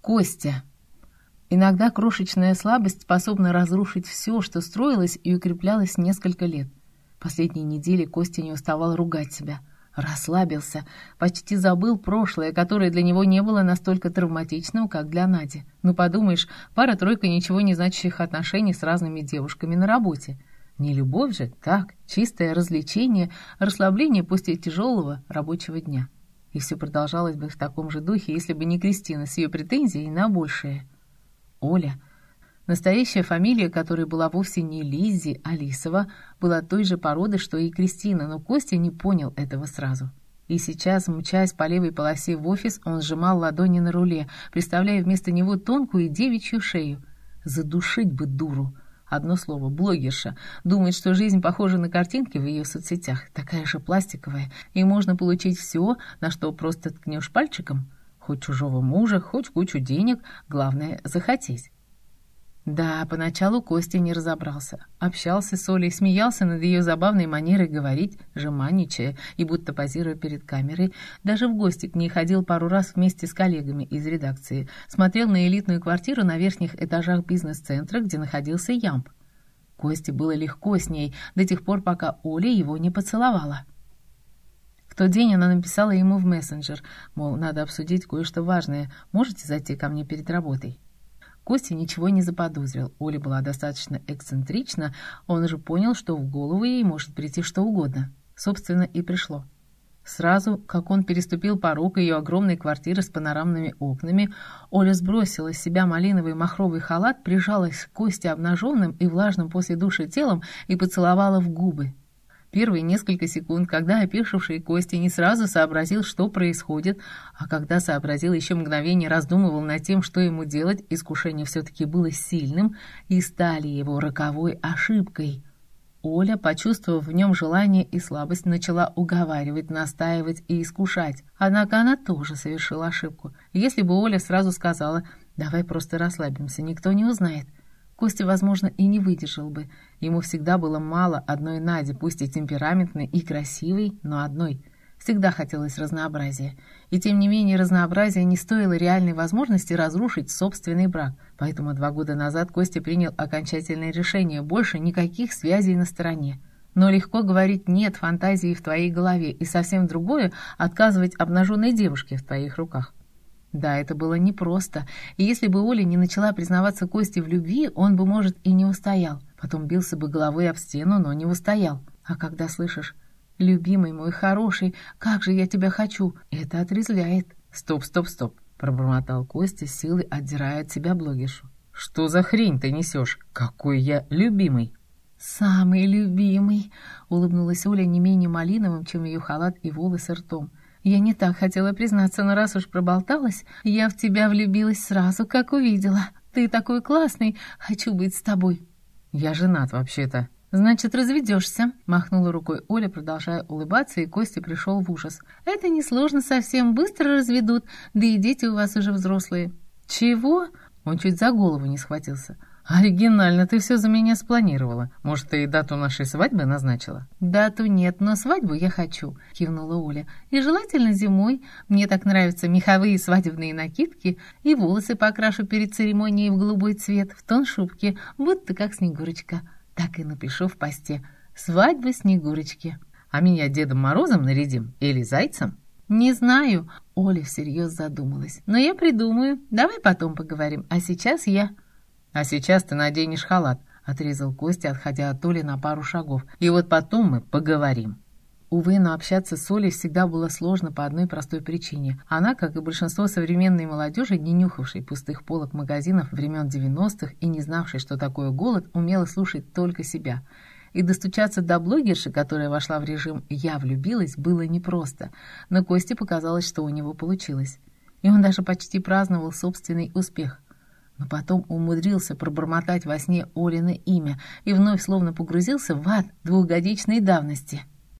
Костя. Иногда крошечная слабость способна разрушить все, что строилось и укреплялось несколько лет. Последние недели Костя не уставал ругать себя. Расслабился, почти забыл прошлое, которое для него не было настолько травматичным, как для Нади. Ну, подумаешь, пара-тройка ничего не значащих отношений с разными девушками на работе. Не любовь же, так, чистое развлечение, расслабление после тяжелого рабочего дня. И все продолжалось бы в таком же духе, если бы не Кристина с ее претензией на большее. Оля, настоящая фамилия которой была вовсе не Лиззи, а Лисова, была той же породы, что и Кристина, но Костя не понял этого сразу. И сейчас, мчась по левой полосе в офис, он сжимал ладони на руле, представляя вместо него тонкую девичью шею. Задушить бы дуру. Одно слово — блогерша. Думает, что жизнь похожа на картинки в ее соцсетях, такая же пластиковая, и можно получить все, на что просто ткнешь пальчиком. Хоть чужого мужа, хоть кучу денег, главное — захотеть. Да, поначалу Костя не разобрался. Общался с Олей, смеялся над ее забавной манерой говорить, жеманничая и будто позируя перед камерой. Даже в гости к ней ходил пару раз вместе с коллегами из редакции. Смотрел на элитную квартиру на верхних этажах бизнес-центра, где находился Ямб. Косте было легко с ней до тех пор, пока Оля его не поцеловала. В тот день она написала ему в мессенджер, мол, надо обсудить кое-что важное, можете зайти ко мне перед работой? Костя ничего не заподозрил. Оля была достаточно эксцентрична, он уже понял, что в голову ей может прийти что угодно. Собственно, и пришло. Сразу, как он переступил порог ее огромной квартиры с панорамными окнами, Оля сбросила с себя малиновый махровый халат, прижалась к Косте обнаженным и влажным после душа телом и поцеловала в губы. Первые несколько секунд, когда опешивший Костя не сразу сообразил, что происходит, а когда сообразил, еще мгновение раздумывал над тем, что ему делать, искушение все-таки было сильным и стали его роковой ошибкой. Оля, почувствовав в нем желание и слабость, начала уговаривать, настаивать и искушать. Однако она тоже совершила ошибку. Если бы Оля сразу сказала «давай просто расслабимся, никто не узнает», Костя, возможно, и не выдержал бы. Ему всегда было мало одной Нади, пусть и темпераментной, и красивой, но одной. Всегда хотелось разнообразия. И тем не менее разнообразие не стоило реальной возможности разрушить собственный брак. Поэтому 2 года назад Костя принял окончательное решение: больше никаких связей на стороне. Но легко говорить «нет» фантазии в твоей голове, и совсем другое — отказывать обнаженной девушке в твоих руках. Да, это было непросто, и если бы Оля не начала признаваться Косте в любви, он бы, может, и не устоял. Потом бился бы головой об стену, но не устоял. А когда слышишь «любимый мой хороший, как же я тебя хочу», это отрезвляет. «Стоп, стоп, стоп», — пробормотал Костя, с силой отдирая от себя блогершу. «Что за хрень ты несешь? Какой я любимый!» «Самый любимый», — улыбнулась Оля не менее малиновым, чем ее халат и волосы, ртом. «Я не так хотела признаться, но раз уж проболталась, я в тебя влюбилась сразу, как увидела. Ты такой классный, хочу быть с тобой». «Я женат вообще-то». «Значит, разведешься», — махнула рукой Оля, продолжая улыбаться, и Костя пришел в ужас. «Это несложно совсем, быстро разведут, да и дети у вас уже взрослые». «Чего?» — он чуть за голову не схватился. «Оригинально, ты все за меня спланировала. Может, ты и дату нашей свадьбы назначила?» «Дату нет, но свадьбу я хочу», — кивнула Оля. «И желательно зимой. Мне так нравятся меховые свадебные накидки, и волосы покрашу перед церемонией в голубой цвет, в тон шубки, будто как Снегурочка. Так и напишу в посте: «Свадьба Снегурочки». «А меня Дедом Морозом нарядим или Зайцем?» «Не знаю», — Оля всерьез задумалась. «Но я придумаю. Давай потом поговорим. А сейчас я...» «А сейчас ты наденешь халат», — отрезал Костя, отходя от Оли на пару шагов. «И вот потом мы поговорим». Увы, но общаться с Олей всегда было сложно по одной простой причине. Она, как и большинство современной молодежи, не нюхавшей пустых полок магазинов времен 90-х и не знавшей, что такое голод, умела слушать только себя. И достучаться до блогерши, которая вошла в режим «я влюбилась», было непросто. Но Косте показалось, что у него получилось. И он даже почти праздновал собственный успех. Но потом умудрился пробормотать во сне Олино имя и вновь словно погрузился в ад 2-годичной давности.